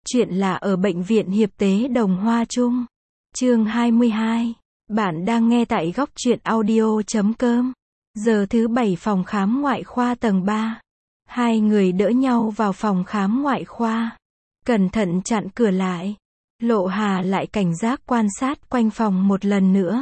Chuyện là ở Bệnh viện Hiệp Tế Đồng Hoa Trung. Chương 22. Bạn đang nghe tại góc truyện audio.com. Giờ thứ 7 phòng khám ngoại khoa tầng 3. Hai người đỡ nhau vào phòng khám ngoại khoa. Cẩn thận chặn cửa lại. Lộ Hà lại cảnh giác quan sát quanh phòng một lần nữa.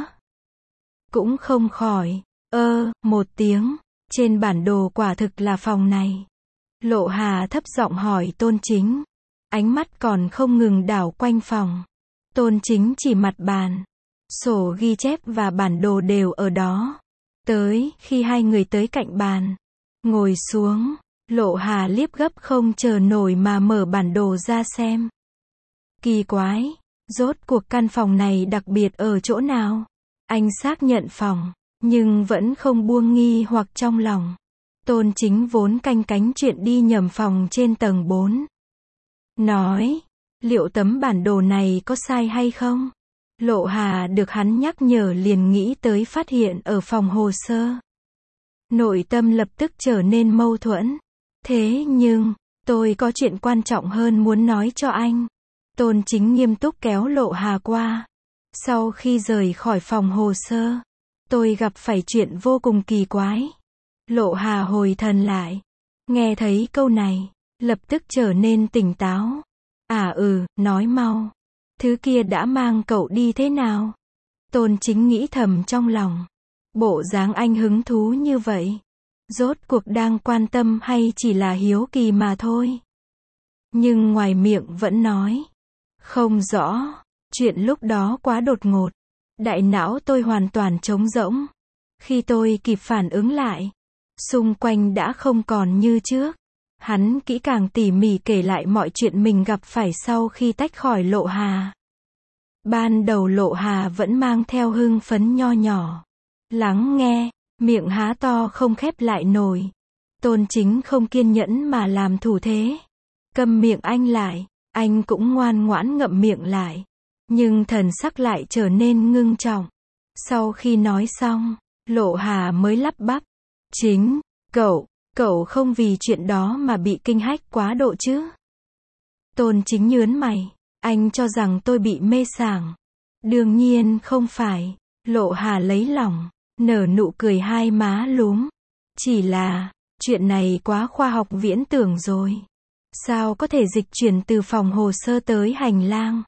Cũng không khỏi. Một tiếng. Trên bản đồ quả thực là phòng này. Lộ Hà thấp giọng hỏi Tôn Chính. Ánh mắt còn không ngừng đảo quanh phòng. Tôn Chính chỉ mặt bàn. Sổ ghi chép và bản đồ đều ở đó. Khi hai người tới cạnh bàn, ngồi xuống, Lộ Hà liếc gấp không chờ nổi mà mở bản đồ ra xem. Kỳ quái, rốt cuộc căn phòng này đặc biệt ở chỗ nào? Anh xác nhận phòng, nhưng vẫn không buông nghi hoặc trong lòng. Tôn Chính vốn canh cánh chuyện đi nhầm phòng trên tầng 4. Nói, liệu tấm bản đồ này có sai hay không? Lộ Hà được hắn nhắc nhở liền nghĩ tới phát hiện ở phòng hồ sơ. Nội tâm lập tức trở nên mâu thuẫn. Thế nhưng, tôi có chuyện quan trọng hơn muốn nói cho anh. Tôn Chính nghiêm túc kéo Lộ Hà qua. Sau khi rời khỏi phòng hồ sơ, tôi gặp phải chuyện vô cùng kỳ quái. Lộ Hà hồi thần lại. Nghe thấy câu này, lập tức trở nên tỉnh táo. Nói mau. Thứ kia đã mang cậu đi thế nào? Tôn Chính nghĩ thầm trong lòng. Bộ dáng anh hứng thú như vậy. Rốt cuộc đang quan tâm hay chỉ là hiếu kỳ mà thôi? Nhưng ngoài miệng vẫn nói. Không rõ. Chuyện lúc đó quá đột ngột. Đại não tôi hoàn toàn trống rỗng. Khi tôi kịp phản ứng lại, xung quanh đã không còn như trước. Hắn kỹ càng tỉ mỉ kể lại mọi chuyện mình gặp phải sau khi tách khỏi Lộ Hà. Ban đầu Lộ Hà vẫn mang theo hưng phấn nho nhỏ. Lắng nghe, miệng há to không khép lại nổi. Tôn Chính không kiên nhẫn mà làm thủ thế. Câm miệng anh lại, anh cũng ngoan ngoãn ngậm miệng lại. Nhưng thần sắc lại trở nên ngưng trọng. Sau khi nói xong, Lộ Hà mới lắp bắp. Chính, cậu không vì chuyện đó mà bị kinh hách quá độ chứ? Tôn Chính nhớn mày. Anh cho rằng tôi bị mê sảng. Đương nhiên không phải. Lộ Hà lấy lòng, nở nụ cười hai má lúm. Chỉ là, chuyện này quá khoa học viễn tưởng rồi. Sao có thể dịch chuyển từ phòng hồ sơ tới hành lang?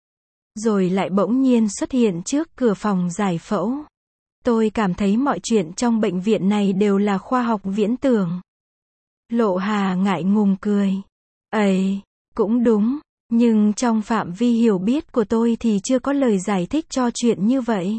Rồi lại bỗng nhiên xuất hiện trước cửa phòng giải phẫu. Tôi cảm thấy mọi chuyện trong bệnh viện này đều là khoa học viễn tưởng. Lộ Hà ngại ngùng cười. Cũng đúng. Nhưng trong phạm vi hiểu biết của tôi thì chưa có lời giải thích cho chuyện như vậy.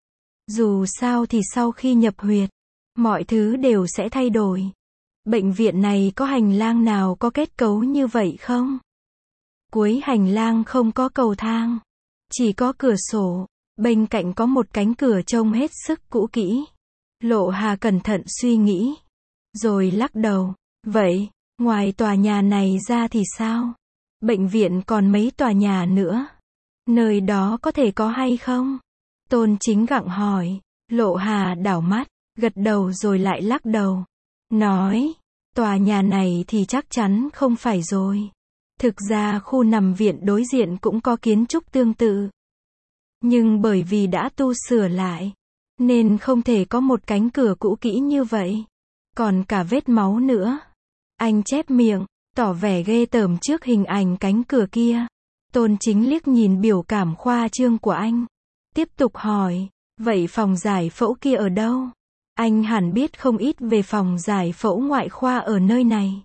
Dù sao thì sau khi nhập huyệt, mọi thứ đều sẽ thay đổi. Bệnh viện này có hành lang nào có kết cấu như vậy không? Cuối hành lang không có cầu thang, chỉ có cửa sổ, bên cạnh có một cánh cửa trông hết sức cũ kỹ. Lộ Hà cẩn thận suy nghĩ, rồi lắc đầu. Vậy, ngoài tòa nhà này ra thì sao? Bệnh viện còn mấy tòa nhà nữa. Nơi đó có thể có hay không? Tôn Chính gặng hỏi. Lộ Hà đảo mắt, gật đầu rồi lại lắc đầu. Nói, tòa nhà này thì chắc chắn không phải rồi. Thực ra khu nằm viện đối diện cũng có kiến trúc tương tự. Nhưng bởi vì đã tu sửa lại, nên không thể có một cánh cửa cũ kỹ như vậy. Còn cả vết máu nữa. Anh chép miệng, tỏ vẻ ghê tởm trước hình ảnh cánh cửa kia. Tôn Chính liếc nhìn biểu cảm khoa trương của anh. Tiếp tục hỏi, vậy phòng giải phẫu kia ở đâu? Anh hẳn biết không ít về phòng giải phẫu ngoại khoa ở nơi này.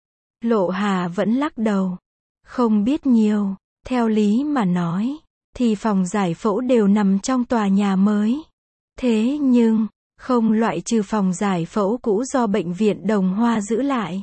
Lộ Hà vẫn lắc đầu. Không biết nhiều, theo lý mà nói, thì phòng giải phẫu đều nằm trong tòa nhà mới. Thế nhưng, không loại trừ phòng giải phẫu cũ do bệnh viện Đồng Hoa giữ lại.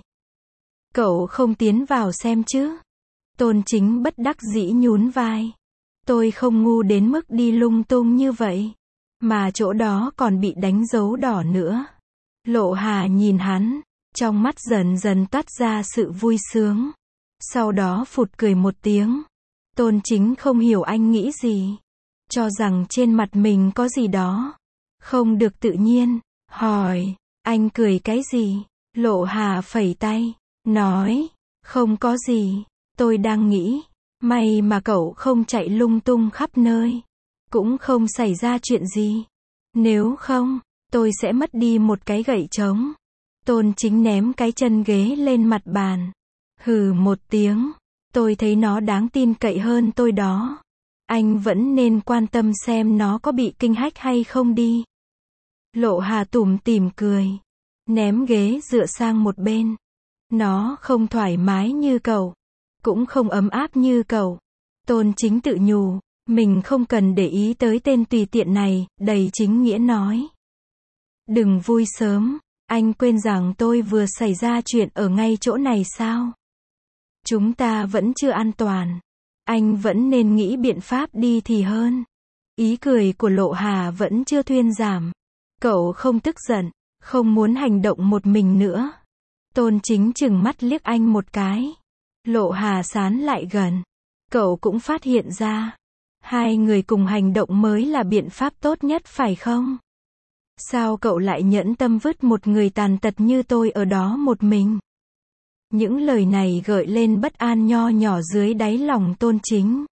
Cậu không tiến vào xem chứ? Tôn Chính bất đắc dĩ nhún vai. Tôi không ngu đến mức đi lung tung như vậy. Mà chỗ đó còn bị đánh dấu đỏ nữa. Lộ Hà nhìn hắn, trong mắt dần dần toát ra sự vui sướng. Sau đó phụt cười một tiếng. Tôn Chính không hiểu anh nghĩ gì. Cho rằng trên mặt mình có gì đó không được tự nhiên. Hỏi, anh cười cái gì? Lộ Hà phẩy tay. Nói, không có gì, tôi đang nghĩ, May mà cậu không chạy lung tung khắp nơi. Cũng không xảy ra chuyện gì. Nếu không, tôi sẽ mất đi một cái gậy trống. Tôn Chính ném cái chân ghế lên mặt bàn. Hừ một tiếng. Tôi thấy nó đáng tin cậy hơn tôi đó. Anh vẫn nên quan tâm xem nó có bị kinh hách hay không đi. Lộ Hà tủm tỉm cười. Ném ghế dựa sang một bên. Nó không thoải mái như cậu. Cũng không ấm áp như cậu. Tôn Chính tự nhủ. Mình không cần để ý tới tên tùy tiện này, đầy chính nghĩa nói. Đừng vui sớm. Anh quên rằng tôi vừa xảy ra chuyện ở ngay chỗ này sao? Chúng ta vẫn chưa an toàn. Anh vẫn nên nghĩ biện pháp đi thì hơn. Ý cười của Lộ Hà vẫn chưa thuyên giảm. Cậu không tức giận, không muốn hành động một mình nữa. Tôn Chính chừng mắt liếc anh một cái. Lộ Hà sán lại gần. Cậu cũng phát hiện ra. Hai người cùng hành động mới là biện pháp tốt nhất phải không? Sao cậu lại nhẫn tâm vứt một người tàn tật như tôi ở đó một mình? Những lời này gợi lên bất an nho nhỏ dưới đáy lòng Tôn Chính.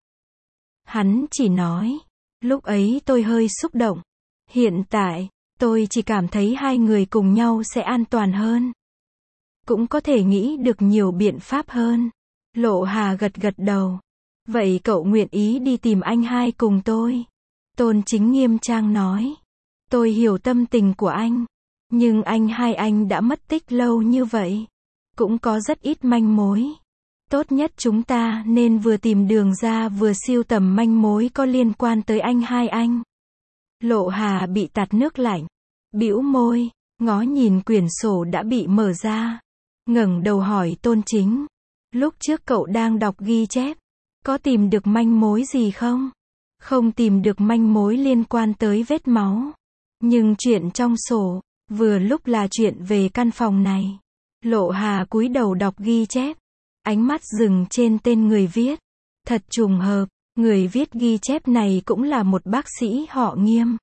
Hắn chỉ nói, lúc ấy tôi hơi xúc động. Hiện tại, tôi chỉ cảm thấy hai người cùng nhau sẽ an toàn hơn. Cũng có thể nghĩ được nhiều biện pháp hơn. Lộ Hà gật gật đầu. Vậy cậu nguyện ý đi tìm anh hai cùng tôi? Tôn Chính nghiêm trang nói. Tôi hiểu tâm tình của anh. Nhưng anh hai anh đã mất tích lâu như vậy. Cũng có rất ít manh mối. Tốt nhất chúng ta nên vừa tìm đường ra vừa sưu tầm manh mối có liên quan tới anh hai anh. Lộ Hà bị tạt nước lạnh. Bĩu môi, ngó nhìn quyển sổ đã bị mở ra. Ngẩng đầu hỏi Tôn Chính. Lúc trước cậu đang đọc ghi chép. Có tìm được manh mối gì không? Không tìm được manh mối liên quan tới vết máu. Nhưng chuyện trong sổ, vừa lúc là chuyện về căn phòng này. Lộ Hà cúi đầu đọc ghi chép. Ánh mắt dừng trên tên người viết. Thật trùng hợp, người viết ghi chép này cũng là một bác sĩ họ Nghiêm.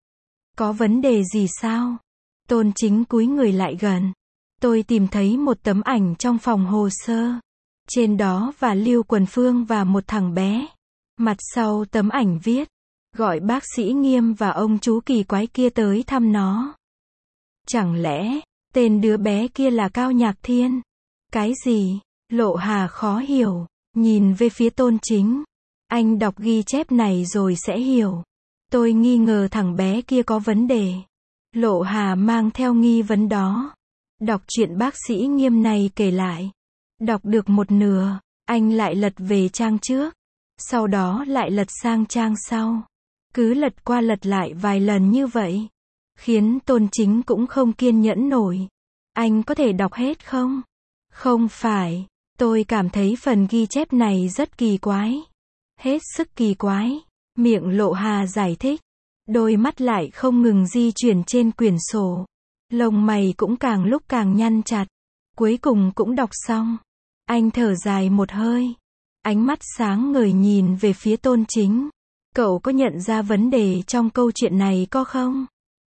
Có vấn đề gì sao? Tôn Chính cúi người lại gần. Tôi tìm thấy một tấm ảnh trong phòng hồ sơ. Trên đó và Lưu Quần Phương và một thằng bé. Mặt sau tấm ảnh viết. Gọi bác sĩ Nghiêm và ông chú kỳ quái kia tới thăm nó. Chẳng lẽ, tên đứa bé kia là Cao Nhạc Thiên? Cái gì? Lộ Hà khó hiểu. Nhìn về phía Tôn Chính. Anh đọc ghi chép này rồi sẽ hiểu. Tôi nghi ngờ thằng bé kia có vấn đề. Lộ Hà mang theo nghi vấn đó. Đọc chuyện bác sĩ Nghiêm này kể lại. Đọc được một nửa, anh lại lật về trang trước. Sau đó lại lật sang trang sau. Cứ lật qua lật lại vài lần như vậy. Khiến Tôn Chính cũng không kiên nhẫn nổi. Anh có thể đọc hết không? Không phải. Tôi cảm thấy phần ghi chép này rất kỳ quái. Hết sức kỳ quái. Miệng Lộ Hà giải thích. Đôi mắt lại không ngừng di chuyển trên quyển sổ. Lông mày cũng càng lúc càng nhăn chặt. Cuối cùng cũng đọc xong. Anh thở dài một hơi. Ánh mắt sáng ngời nhìn về phía Tôn Chính. Cậu có nhận ra vấn đề trong câu chuyện này có không?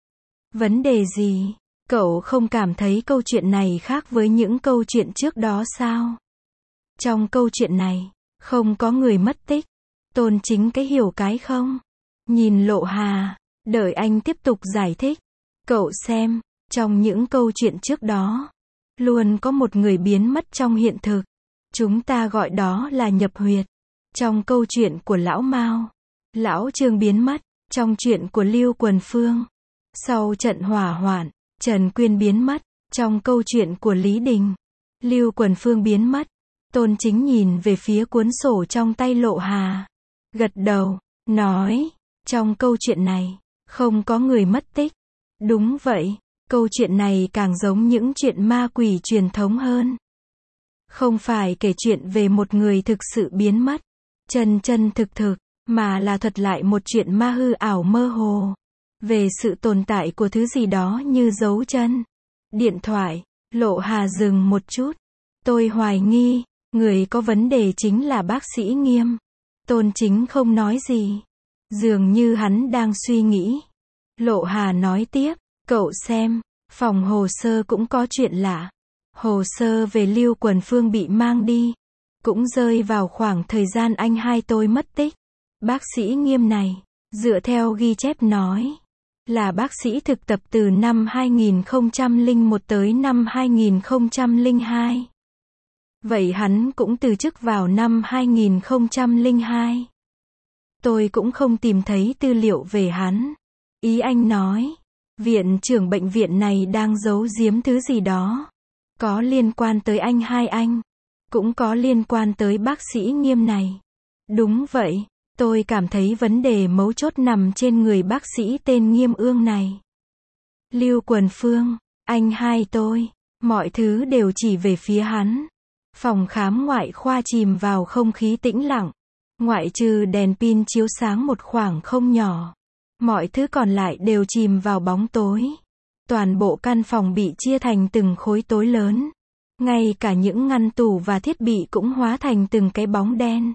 Vấn đề gì? Cậu không cảm thấy câu chuyện này khác với những câu chuyện trước đó sao? Trong câu chuyện này, không có người mất tích. Tôn Chính cái hiểu cái không? Nhìn Lộ Hà, đợi anh tiếp tục giải thích. Cậu xem, trong những câu chuyện trước đó, luôn có một người biến mất trong hiện thực. Chúng ta gọi đó là nhập huyệt. Trong câu chuyện của Lão Mao, Lão Trương biến mất. Trong chuyện của Lưu Quần Phương, sau trận hỏa hoạn, Trần Quyên biến mất. Trong câu chuyện của Lý Đình, Lưu Quần Phương biến mất. Tôn Chính nhìn về phía cuốn sổ trong tay Lộ Hà. Gật đầu, nói, trong câu chuyện này, không có người mất tích. Đúng vậy, câu chuyện này càng giống những chuyện ma quỷ truyền thống hơn. Không phải kể chuyện về một người thực sự biến mất, chân chân thực thực, mà là thuật lại một chuyện ma hư ảo mơ hồ. Về sự tồn tại của thứ gì đó như dấu chân. Điện thoại, Lộ Hà dừng một chút. Tôi hoài nghi, người có vấn đề chính là bác sĩ Nghiêm. Tôn Chính không nói gì. Dường như hắn đang suy nghĩ. Lộ Hà nói tiếp, cậu xem, phòng hồ sơ cũng có chuyện lạ. Hồ sơ về Lưu Quần Phương bị mang đi. cũng rơi vào khoảng thời gian anh hai tôi mất tích. Bác sĩ Nghiêm này, dựa theo ghi chép nói, là bác sĩ thực tập từ năm 2001 tới năm 2002. Vậy hắn cũng từ chức vào năm 2002. Tôi cũng không tìm thấy tư liệu về hắn. Ý anh nói, viện trưởng bệnh viện này đang giấu giếm thứ gì đó. Có liên quan tới anh hai anh. Cũng có liên quan tới bác sĩ Nghiêm này. Đúng vậy, tôi cảm thấy vấn đề mấu chốt nằm trên người bác sĩ tên Nghiêm Ương này. Lưu Quần Phương, anh hai tôi, mọi thứ đều chỉ về phía hắn. Phòng khám ngoại khoa chìm vào không khí tĩnh lặng. Ngoại trừ đèn pin chiếu sáng một khoảng không nhỏ. Mọi thứ còn lại đều chìm vào bóng tối. Toàn bộ căn phòng bị chia thành từng khối tối lớn. Ngay cả những ngăn tủ và thiết bị cũng hóa thành từng cái bóng đen.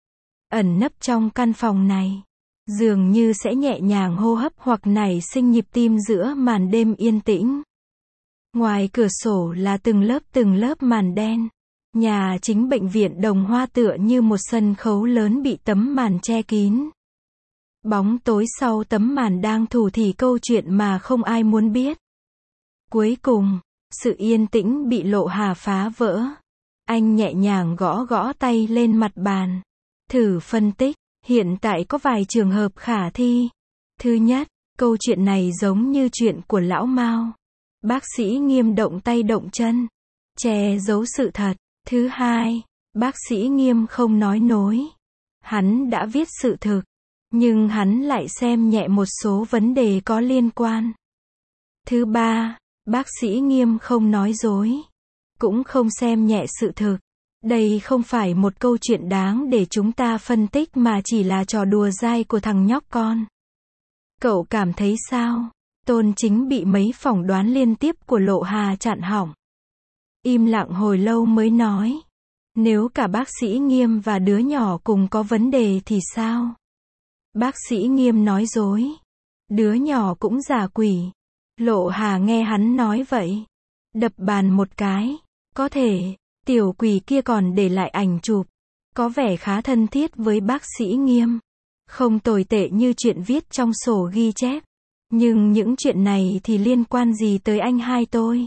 Ẩn nấp trong căn phòng này. Dường như sẽ nhẹ nhàng hô hấp hoặc nảy sinh nhịp tim giữa màn đêm yên tĩnh. Ngoài cửa sổ là từng lớp màn đen. Nhà chính bệnh viện Đồng Hoa tựa như một sân khấu lớn bị tấm màn che kín. Bóng tối sau tấm màn đang thủ thỉ câu chuyện mà không ai muốn biết. Cuối cùng, sự yên tĩnh bị Lộ Hà phá vỡ. Anh nhẹ nhàng gõ gõ tay lên mặt bàn. Thử phân tích, hiện tại có vài trường hợp khả thi. Thứ nhất, câu chuyện này giống như chuyện của lão Mao. Bác sĩ Nghiêm động tay động chân, che giấu sự thật. Thứ hai, bác sĩ Nghiêm không nói nối. Hắn đã viết sự thực, nhưng hắn lại xem nhẹ một số vấn đề có liên quan. Thứ ba, bác sĩ Nghiêm không nói dối, cũng không xem nhẹ sự thực. Đây không phải một câu chuyện đáng để chúng ta phân tích mà chỉ là trò đùa dai của thằng nhóc con. Cậu cảm thấy sao? Tôn Chính bị mấy phỏng đoán liên tiếp của Lộ Hà chặn họng. Im lặng hồi lâu mới nói. Nếu cả bác sĩ Nghiêm và đứa nhỏ cùng có vấn đề thì sao? Bác sĩ Nghiêm nói dối. Đứa nhỏ cũng giả quỷ. Lộ Hà nghe hắn nói vậy. Đập bàn một cái. Có thể, tiểu quỷ kia còn để lại ảnh chụp. Có vẻ khá thân thiết với bác sĩ Nghiêm. Không tồi tệ như chuyện viết trong sổ ghi chép. Nhưng những chuyện này thì liên quan gì tới anh hai tôi?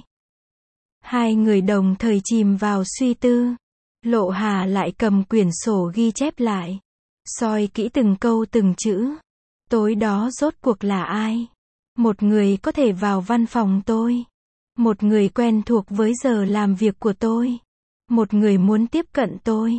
Hai người đồng thời chìm vào suy tư. Lộ Hà lại cầm quyển sổ ghi chép lại. Soi kỹ từng câu từng chữ. Tối đó rốt cuộc là ai? Một người có thể vào văn phòng tôi. Một người quen thuộc với giờ làm việc của tôi. Một người muốn tiếp cận tôi.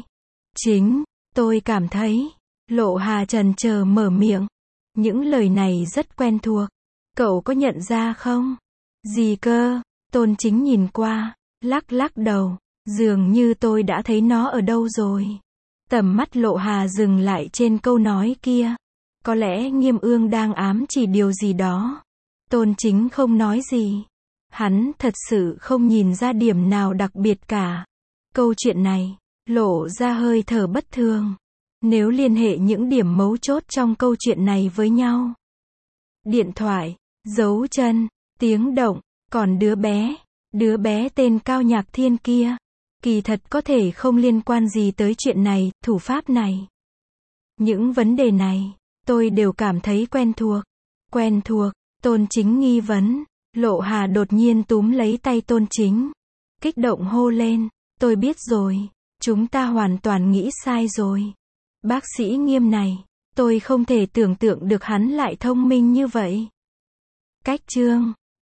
Tôi cảm thấy. Lộ Hà chần chờ mở miệng. Những lời này rất quen thuộc. Cậu có nhận ra không? Gì cơ? Tôn Chính nhìn qua, lắc đầu. Dường như tôi đã thấy nó ở đâu rồi. Tầm mắt Lộ Hà dừng lại trên câu nói kia. Có lẽ Nghiêm Ương đang ám chỉ điều gì đó. Tôn Chính không nói gì. Hắn thật sự không nhìn ra điểm nào đặc biệt cả. Câu chuyện này, lộ ra hơi thở bất thường. Nếu liên hệ những điểm mấu chốt trong câu chuyện này với nhau. Điện thoại, dấu chân, tiếng động, còn đứa bé tên Cao Nhạc Thiên kia. Kỳ thật có thể không liên quan gì tới chuyện này, thủ pháp này. Những vấn đề này, tôi đều cảm thấy quen thuộc, Tôn Chính nghi vấn. Lộ Hà đột nhiên túm lấy tay Tôn Chính. Kích động hô lên, tôi biết rồi, chúng ta hoàn toàn nghĩ sai rồi. Bác sĩ Nghiêm này, tôi không thể tưởng tượng được hắn lại thông minh như vậy. Cách chương